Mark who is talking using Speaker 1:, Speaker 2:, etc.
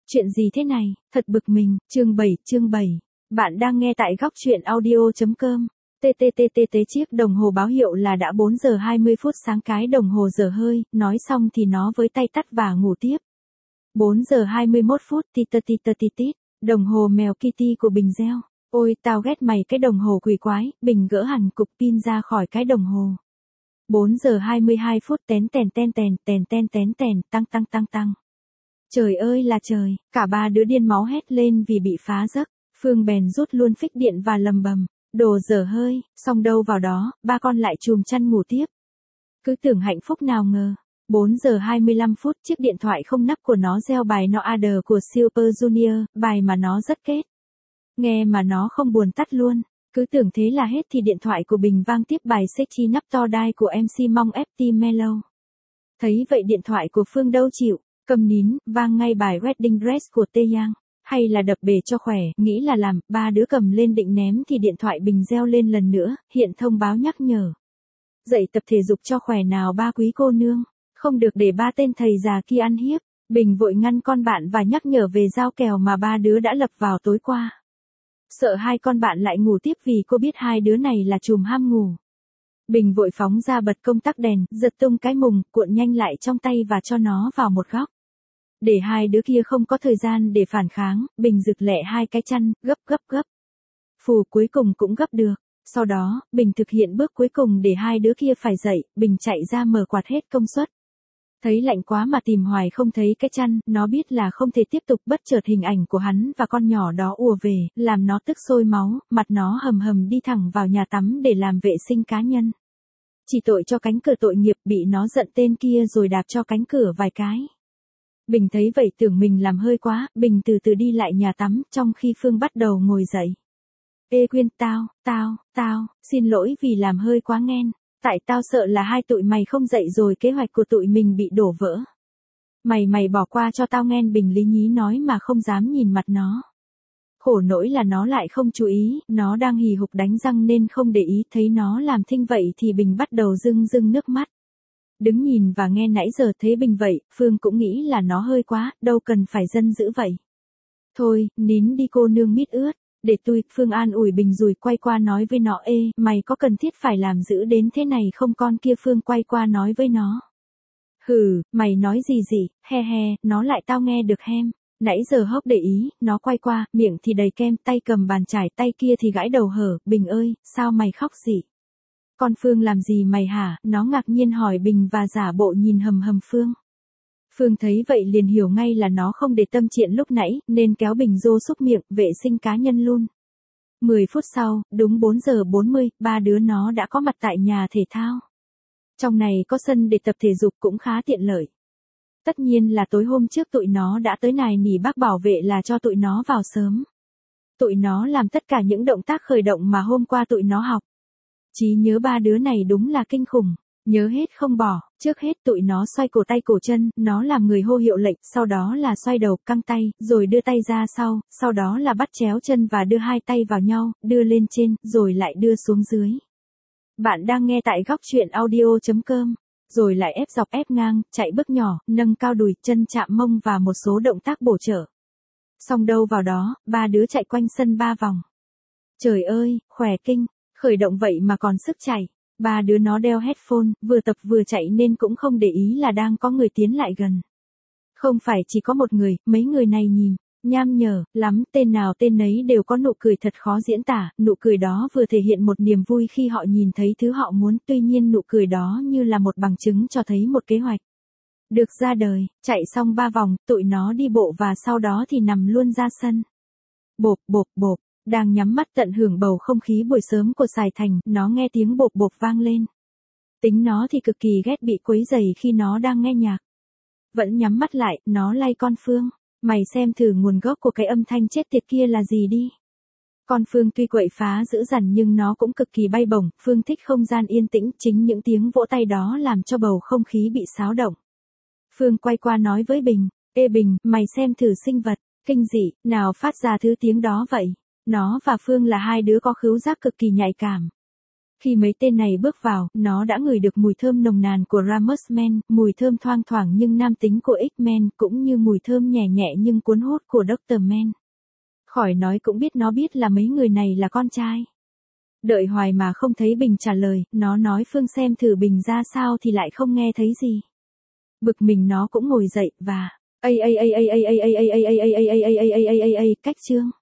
Speaker 1: Chuyện gì thế này, thật bực mình, chương 7. Bạn đang nghe tại góc truyện audio.com. Chiếc đồng hồ báo hiệu là đã 4 giờ 20 phút sáng, cái đồng hồ dở hơi, nói xong thì nó với tay tắt và ngủ tiếp. 4 giờ 21 phút, tít, đồng hồ mèo Kitty của Bình reo. Ôi, tao ghét mày cái đồng hồ quỷ quái, Bình gỡ hẳn cục pin ra khỏi cái đồng hồ. 4 giờ 22 phút, tén, tăng. Trời ơi là trời, cả ba đứa điên máu hét lên vì bị phá giấc. Phương bèn rút luôn phích điện và lầm bầm, đồ dở hơi, xong đâu vào đó, ba con lại chùm chăn ngủ tiếp. Cứ tưởng hạnh phúc nào ngờ. 4 giờ 25 phút, chiếc điện thoại không nắp của nó reo bài No Other của Super Junior, bài mà nó rất kết. Nghe mà nó không buồn tắt luôn. Cứ tưởng thế là hết thì điện thoại của Bình vang tiếp bài Sexy Nắp To Die của MC Mong FT Melo. Thấy vậy điện thoại của Phương đâu chịu, cầm nín, vang ngay bài Wedding Dress của Taeyang. Hay là đập bể cho khỏe, nghĩ là làm, ba đứa cầm lên định ném thì điện thoại Bình reo lên lần nữa, hiện thông báo nhắc nhở. Dậy tập thể dục cho khỏe nào ba quý cô nương, không được để ba tên thầy già kia ăn hiếp. Bình vội ngăn con bạn và nhắc nhở về giao kèo mà ba đứa đã lập vào tối qua. Sợ hai con bạn lại ngủ tiếp vì cô biết hai đứa này là trùm ham ngủ. Bình vội phóng ra bật công tắc đèn, giật tung cái mùng, cuộn nhanh lại trong tay và cho nó vào một góc. Để hai đứa kia không có thời gian để phản kháng, Bình giựt lẹ hai cái chăn, gấp. Phù cuối cùng cũng gấp được. Sau đó, Bình thực hiện bước cuối cùng để hai đứa kia phải dậy, Bình chạy ra mở quạt hết công suất. Thấy lạnh quá mà tìm hoài không thấy cái chăn, nó biết là không thể tiếp tục, bất chợt hình ảnh của hắn và con nhỏ đó ùa về, làm nó tức sôi máu, mặt nó hầm đi thẳng vào nhà tắm để làm vệ sinh cá nhân. Chỉ tội cho cánh cửa tội nghiệp, bị nó giận tên kia rồi đạp cho cánh cửa vài cái. Bình thấy vậy tưởng mình làm hơi quá, Bình từ từ đi lại nhà tắm, trong khi Phương bắt đầu ngồi dậy. Ê Quyên, tao, xin lỗi vì làm hơi quá nghen. Tại tao sợ là hai tụi mày không dậy rồi kế hoạch của tụi mình bị đổ vỡ. Mày bỏ qua cho tao nghen, Bình lý nhí nói mà không dám nhìn mặt nó. Khổ nỗi là nó lại không chú ý, nó đang hì hục đánh răng nên không để ý, thấy nó làm thinh vậy thì Bình bắt đầu rưng nước mắt. Đứng nhìn và nghe nãy giờ thấy Bình vậy, Phương cũng nghĩ là nó hơi quá, đâu cần phải dân dữ vậy. Thôi, nín đi cô nương mít ướt, để tôi, Phương an ủi Bình rồi quay qua nói với nó, ê, mày có cần thiết phải làm dữ đến thế này không con kia? Phương quay qua nói với nó. Hừ, mày nói gì, he, nó lại tao nghe được hem. Nãy giờ hốc để ý, nó quay qua, miệng thì đầy kem, tay cầm bàn chải, tay kia thì gãi đầu hở, Bình ơi, sao mày khóc gì? Con Phương làm gì mày hả? Nó ngạc nhiên hỏi Bình và giả bộ nhìn hầm Phương. Phương thấy vậy liền hiểu ngay là nó không để tâm chuyện lúc nãy, nên kéo Bình vô xúc miệng, vệ sinh cá nhân luôn. 10 phút sau, đúng 4 giờ 40, ba đứa nó đã có mặt tại nhà thể thao. Trong này có sân để tập thể dục cũng khá tiện lợi. Tất nhiên là tối hôm trước tụi nó đã tới nài nỉ bác bảo vệ là cho tụi nó vào sớm. Tụi nó làm tất cả những động tác khởi động mà hôm qua tụi nó học. Trí nhớ ba đứa này đúng là kinh khủng, nhớ hết không bỏ. Trước hết tụi nó xoay cổ tay cổ chân, nó làm người hô hiệu lệnh, sau đó là xoay đầu, căng tay, rồi đưa tay ra sau đó là bắt chéo chân và đưa hai tay vào nhau, đưa lên trên, rồi lại đưa xuống dưới. Bạn đang nghe tại góc truyện audio.com, rồi lại ép dọc ép ngang, chạy bước nhỏ, nâng cao đùi, chân chạm mông và một số động tác bổ trợ. Xong đâu vào đó, ba đứa chạy quanh sân 3 vòng. Trời ơi, khỏe kinh, khởi động vậy mà còn sức chạy. Ba đứa nó đeo headphone, vừa tập vừa chạy nên cũng không để ý là đang có người tiến lại gần. Không phải chỉ có một người, mấy người này nhìn, nham nhở, lắm, tên nào tên nấy đều có nụ cười thật khó diễn tả, nụ cười đó vừa thể hiện một niềm vui khi họ nhìn thấy thứ họ muốn, tuy nhiên nụ cười đó như là một bằng chứng cho thấy một kế hoạch được ra đời. Chạy xong 3 vòng, tụi nó đi bộ và sau đó thì nằm luôn ra sân. Bộp, đang nhắm mắt tận hưởng bầu không khí buổi sớm của Sài Thành, nó nghe tiếng bộp vang lên. Tính nó thì cực kỳ ghét bị quấy rầy khi nó đang nghe nhạc. Vẫn nhắm mắt lại, nó lay con Phương. Mày xem thử nguồn gốc của cái âm thanh chết tiệt kia là gì đi. Con Phương tuy quậy phá dữ dằn nhưng nó cũng cực kỳ bay bổng, Phương thích không gian yên tĩnh, chính những tiếng vỗ tay đó làm cho bầu không khí bị xáo động. Phương quay qua nói với Bình, ê Bình, mày xem thử sinh vật kinh dị nào phát ra thứ tiếng đó vậy. Nó và Phương là hai đứa có khứu giác cực kỳ nhạy cảm. Khi mấy tên này bước vào, nó đã ngửi được mùi thơm nồng nàn của Rammusman, mùi thơm thoang thoảng nhưng nam tính của X-Men, cũng như mùi thơm nhẹ nhẹ nhưng cuốn hút của Dr. Man. Khỏi nói cũng biết nó biết là mấy người này là con trai. Đợi hoài mà không thấy Bình trả lời, nó nói Phương xem thử Bình ra sao thì lại không nghe thấy gì. Bực mình nó cũng ngồi dậy và cách chương.